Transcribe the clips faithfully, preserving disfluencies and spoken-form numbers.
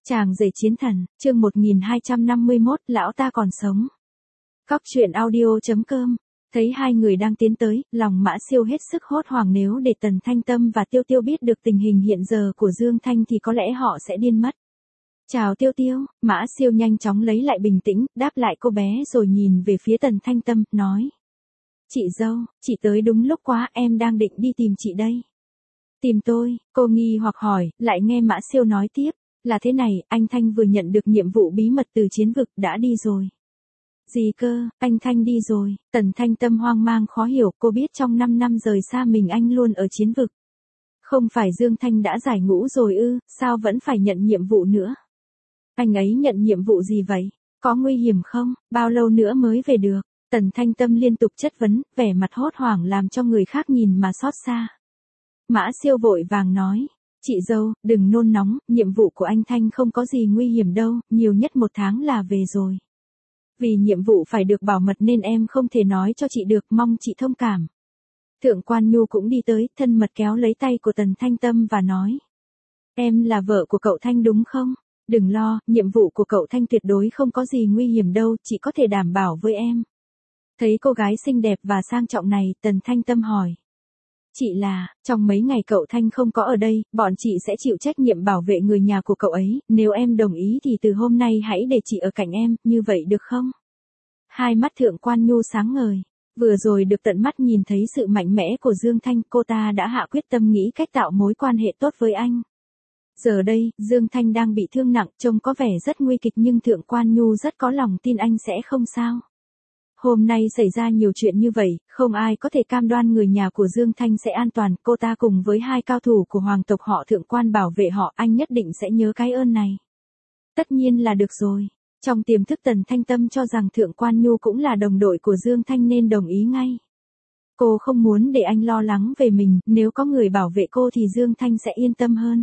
Chàng rể chiến thần, chương một nghìn hai trăm năm mươi mốt, lão ta còn sống. Cóc truyện audio.com. Thấy hai người đang tiến tới, lòng Mã Siêu hết sức hốt hoảng, nếu để Tần Thanh Tâm và Tiêu Tiêu biết được tình hình hiện giờ của Dương Thanh thì có lẽ họ sẽ điên mất. Chào Tiêu Tiêu, Mã Siêu nhanh chóng lấy lại bình tĩnh, đáp lại cô bé rồi nhìn về phía Tần Thanh Tâm, nói. Chị dâu, chị tới đúng lúc quá, em đang định đi tìm chị đây. Tìm tôi, cô nghi hoặc hỏi, lại nghe Mã Siêu nói tiếp. Là thế này, anh Thanh vừa nhận được nhiệm vụ bí mật từ chiến vực, đã đi rồi. Gì cơ, anh Thanh đi rồi? Tần Thanh Tâm hoang mang khó hiểu, cô biết trong năm năm rời xa mình anh luôn ở chiến vực. Không phải Dương Thanh đã giải ngũ rồi ư, sao vẫn phải nhận nhiệm vụ nữa? Anh ấy nhận nhiệm vụ gì vậy? Có nguy hiểm không? Bao lâu nữa mới về được? Tần Thanh Tâm liên tục chất vấn, vẻ mặt hốt hoảng làm cho người khác nhìn mà xót xa. Mã Siêu vội vàng nói. Chị dâu, đừng nôn nóng, nhiệm vụ của anh Thanh không có gì nguy hiểm đâu, nhiều nhất một tháng là về rồi. Vì nhiệm vụ phải được bảo mật nên em không thể nói cho chị được, mong chị thông cảm. Thượng quan Nhu cũng đi tới, thân mật kéo lấy tay của Tần Thanh Tâm và nói. Em là vợ của cậu Thanh đúng không? Đừng lo, nhiệm vụ của cậu Thanh tuyệt đối không có gì nguy hiểm đâu, chị có thể đảm bảo với em. Thấy cô gái xinh đẹp và sang trọng này, Tần Thanh Tâm hỏi. Chị là, trong mấy ngày cậu Thanh không có ở đây, bọn chị sẽ chịu trách nhiệm bảo vệ người nhà của cậu ấy, nếu em đồng ý thì từ hôm nay hãy để chị ở cạnh em, như vậy được không? Hai mắt Thượng quan Nhu sáng ngời, vừa rồi được tận mắt nhìn thấy sự mạnh mẽ của Dương Thanh, cô ta đã hạ quyết tâm nghĩ cách tạo mối quan hệ tốt với anh. Giờ đây, Dương Thanh đang bị thương nặng, trông có vẻ rất nguy kịch nhưng Thượng quan Nhu rất có lòng tin anh sẽ không sao. Hôm nay xảy ra nhiều chuyện như vậy, không ai có thể cam đoan người nhà của Dương Thanh sẽ an toàn, cô ta cùng với hai cao thủ của hoàng tộc họ Thượng quan bảo vệ họ, anh nhất định sẽ nhớ cái ơn này. Tất nhiên là được rồi. Trong tiềm thức Tần Thanh Tâm cho rằng Thượng quan Nhu cũng là đồng đội của Dương Thanh nên đồng ý ngay. Cô không muốn để anh lo lắng về mình, nếu có người bảo vệ cô thì Dương Thanh sẽ yên tâm hơn.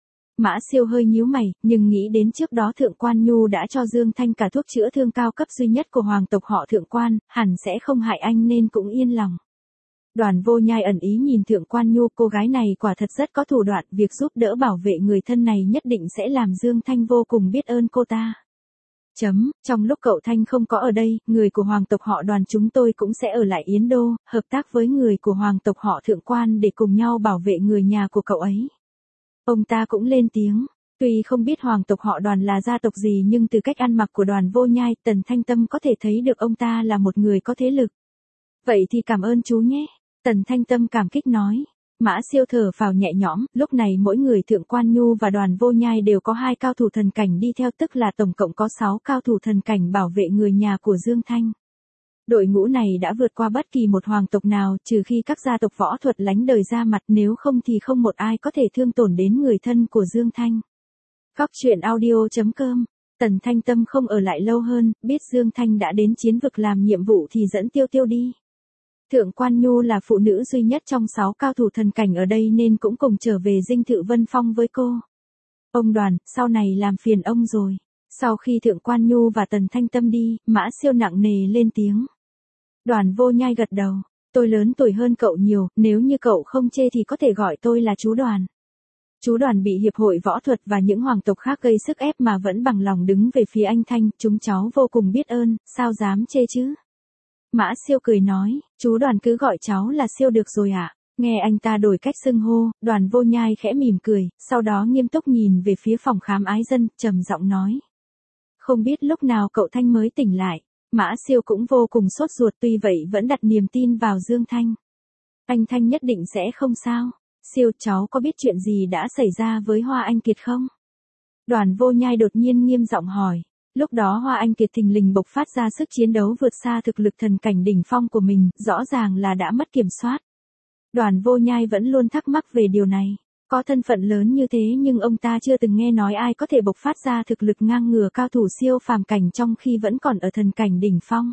Mã Siêu hơi nhíu mày, nhưng nghĩ đến trước đó Thượng quan Nhu đã cho Dương Thanh cả thuốc chữa thương cao cấp duy nhất của hoàng tộc họ Thượng quan, hẳn sẽ không hại anh nên cũng yên lòng. Đoàn Vô Nhai ẩn ý nhìn Thượng quan Nhu, cô gái này quả thật rất có thủ đoạn, việc giúp đỡ bảo vệ người thân này nhất định sẽ làm Dương Thanh vô cùng biết ơn cô ta. Chấm, trong lúc cậu Thanh không có ở đây, người của hoàng tộc họ Đoàn chúng tôi cũng sẽ ở lại Yến Đô, hợp tác với người của hoàng tộc họ Thượng quan để cùng nhau bảo vệ người nhà của cậu ấy. Ông ta cũng lên tiếng, tuy không biết hoàng tộc họ Đoàn là gia tộc gì nhưng từ cách ăn mặc của Đoàn Vô Nhai, Tần Thanh Tâm có thể thấy được ông ta là một người có thế lực. Vậy thì cảm ơn chú nhé, Tần Thanh Tâm cảm kích nói. Mã Siêu thở phào nhẹ nhõm, lúc này mỗi người Thượng quan Nhu và Đoàn Vô Nhai đều có hai cao thủ thần cảnh đi theo, tức là tổng cộng có sáu cao thủ thần cảnh bảo vệ người nhà của Dương Thanh. Đội ngũ này đã vượt qua bất kỳ một hoàng tộc nào, trừ khi các gia tộc võ thuật lánh đời ra mặt, nếu không thì không một ai có thể thương tổn đến người thân của Dương Thanh. Cóc truyện audio.com. Tần Thanh Tâm không ở lại lâu hơn, biết Dương Thanh đã đến chiến vực làm nhiệm vụ thì dẫn Tiêu Tiêu đi. Thượng quan Nhu là phụ nữ duy nhất trong sáu cao thủ thần cảnh ở đây nên cũng cùng trở về dinh thự Vân Phong với cô. Ông Đoàn, sau này làm phiền ông rồi. Sau khi Thượng quan Nhu và Tần Thanh Tâm đi, Mã Siêu nặng nề lên tiếng. Đoàn Vô Nhai gật đầu, tôi lớn tuổi hơn cậu nhiều, nếu như cậu không chê thì có thể gọi tôi là chú Đoàn. Chú Đoàn bị hiệp hội võ thuật và những hoàng tộc khác gây sức ép mà vẫn bằng lòng đứng về phía anh Thanh, chúng cháu vô cùng biết ơn, sao dám chê chứ. Mã Siêu cười nói, chú Đoàn cứ gọi cháu là Siêu được rồi ạ. À? Nghe anh ta đổi cách xưng hô, Đoàn Vô Nhai khẽ mỉm cười, sau đó nghiêm túc nhìn về phía phòng khám ái dân, trầm giọng nói. Không biết lúc nào cậu Thanh mới tỉnh lại. Mã Siêu cũng vô cùng sốt ruột, tuy vậy vẫn đặt niềm tin vào Dương Thanh. Anh Thanh nhất định sẽ không sao. Siêu, cháu có biết chuyện gì đã xảy ra với Hoa Anh Kiệt không? Đoàn Vô Nhai đột nhiên nghiêm giọng hỏi. Lúc đó Hoa Anh Kiệt thình lình bộc phát ra sức chiến đấu vượt xa thực lực thần cảnh đỉnh phong của mình, rõ ràng là đã mất kiểm soát. Đoàn Vô Nhai vẫn luôn thắc mắc về điều này. Có thân phận lớn như thế nhưng ông ta chưa từng nghe nói ai có thể bộc phát ra thực lực ngang ngửa cao thủ siêu phàm cảnh trong khi vẫn còn ở thần cảnh đỉnh phong.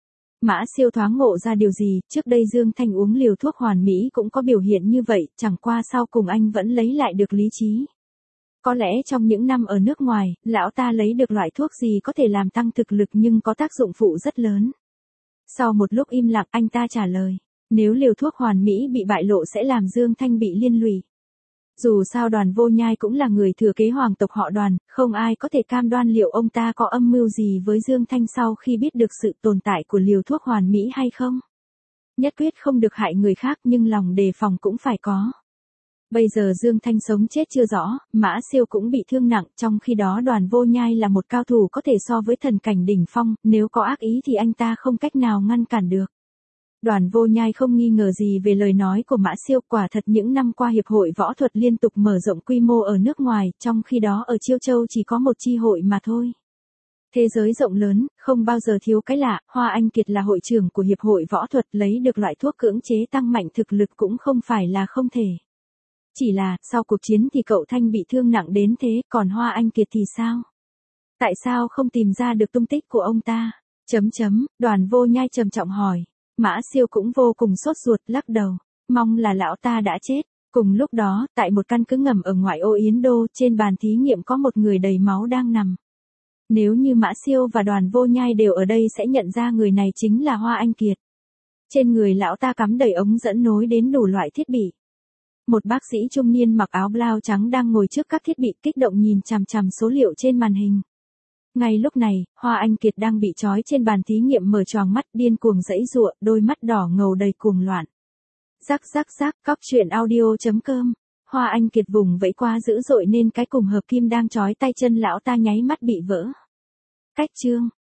Mã Siêu thoáng ngộ ra điều gì, trước đây Dương Thanh uống liều thuốc hoàn mỹ cũng có biểu hiện như vậy, chẳng qua sau cùng anh vẫn lấy lại được lý trí. Có lẽ trong những năm ở nước ngoài, lão ta lấy được loại thuốc gì có thể làm tăng thực lực nhưng có tác dụng phụ rất lớn. Sau một lúc im lặng anh ta trả lời, nếu liều thuốc hoàn mỹ bị bại lộ sẽ làm Dương Thanh bị liên lụy. Dù sao Đoàn Vô Nhai cũng là người thừa kế hoàng tộc họ Đoàn, không ai có thể cam đoan liệu ông ta có âm mưu gì với Dương Thanh sau khi biết được sự tồn tại của liều thuốc hoàn mỹ hay không. Nhất quyết không được hại người khác nhưng lòng đề phòng cũng phải có. Bây giờ Dương Thanh sống chết chưa rõ, Mã Siêu cũng bị thương nặng, trong khi đó Đoàn Vô Nhai là một cao thủ có thể so với thần cảnh đỉnh phong, nếu có ác ý thì anh ta không cách nào ngăn cản được. Đoàn Vô Nhai không nghi ngờ gì về lời nói của Mã Siêu, quả thật những năm qua hiệp hội võ thuật liên tục mở rộng quy mô ở nước ngoài, trong khi đó ở Chiêu Châu chỉ có một chi hội mà thôi. Thế giới rộng lớn, không bao giờ thiếu cái lạ, Hoa Anh Kiệt là hội trưởng của hiệp hội võ thuật, lấy được loại thuốc cưỡng chế tăng mạnh thực lực cũng không phải là không thể. Chỉ là, sau cuộc chiến thì cậu Thanh bị thương nặng đến thế, còn Hoa Anh Kiệt thì sao? Tại sao không tìm ra được tung tích của ông ta? Chấm chấm, Đoàn Vô Nhai trầm trọng hỏi. Mã Siêu cũng vô cùng sốt ruột, lắc đầu. Mong là lão ta đã chết. Cùng lúc đó, tại một căn cứ ngầm ở ngoại ô Yến Đô, trên bàn thí nghiệm có một người đầy máu đang nằm. Nếu như Mã Siêu và Đoàn Vô Nhai đều ở đây sẽ nhận ra người này chính là Hoa Anh Kiệt. Trên người lão ta cắm đầy ống dẫn nối đến đủ loại thiết bị. Một bác sĩ trung niên mặc áo blau trắng đang ngồi trước các thiết bị kích động nhìn chằm chằm số liệu trên màn hình. Ngay lúc này, Hoa Anh Kiệt đang bị trói trên bàn thí nghiệm mở choàng mắt điên cuồng giãy giụa, đôi mắt đỏ ngầu đầy cuồng loạn. Rắc rắc rắc, cóc truyện audio chấm com. Hoa Anh Kiệt vùng vẫy quá dữ dội nên cái cùm hợp kim đang trói tay chân lão ta nháy mắt bị vỡ. Cách chương